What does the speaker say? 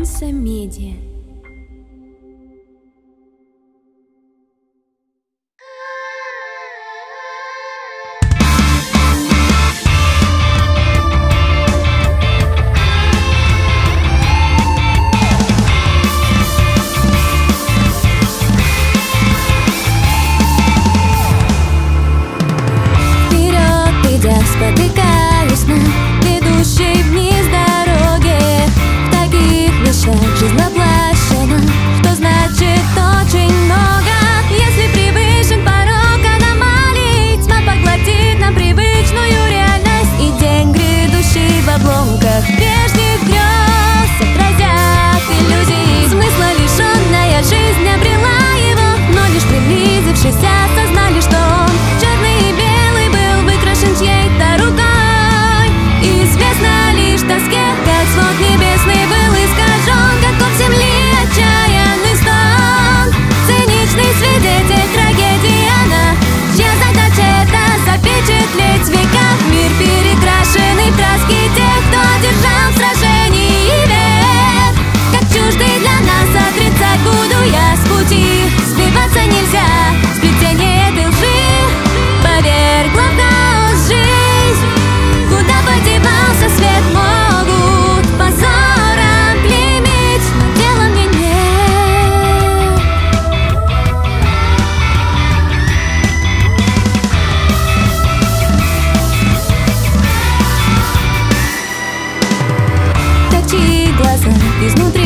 Альфонсо Медиа. Спотыкаюсь на ведущей вниз дороге. В таких вещах жизнь воплощена, что значит очень много. Если превышен порог аномалий, тьма поглотит нам привычную реальность, и день грядущий в обломках прежних грез отразят иллюзии. Смысла лишенная жизнь обрела его, но лишь приблизившись осознали, что он черный и белый был выкрашен чьей-то рукой. Известно лишь тоске, как свод небесный был искажен, как об земли отчаянный стон. Циничный свидетель трагедии она, чья задача это запечатлеть в веках мир, перекрашенный в краски тех, кто одержал в сражении век. Как чуждый для нас отрицать буду я с пути, сбиваться нельзя, сплетение этой лжи повергла в хаос жизнь. Куда подевался свет, могут позором клеймить, но дела мне нет. Так чьи глаза изнутри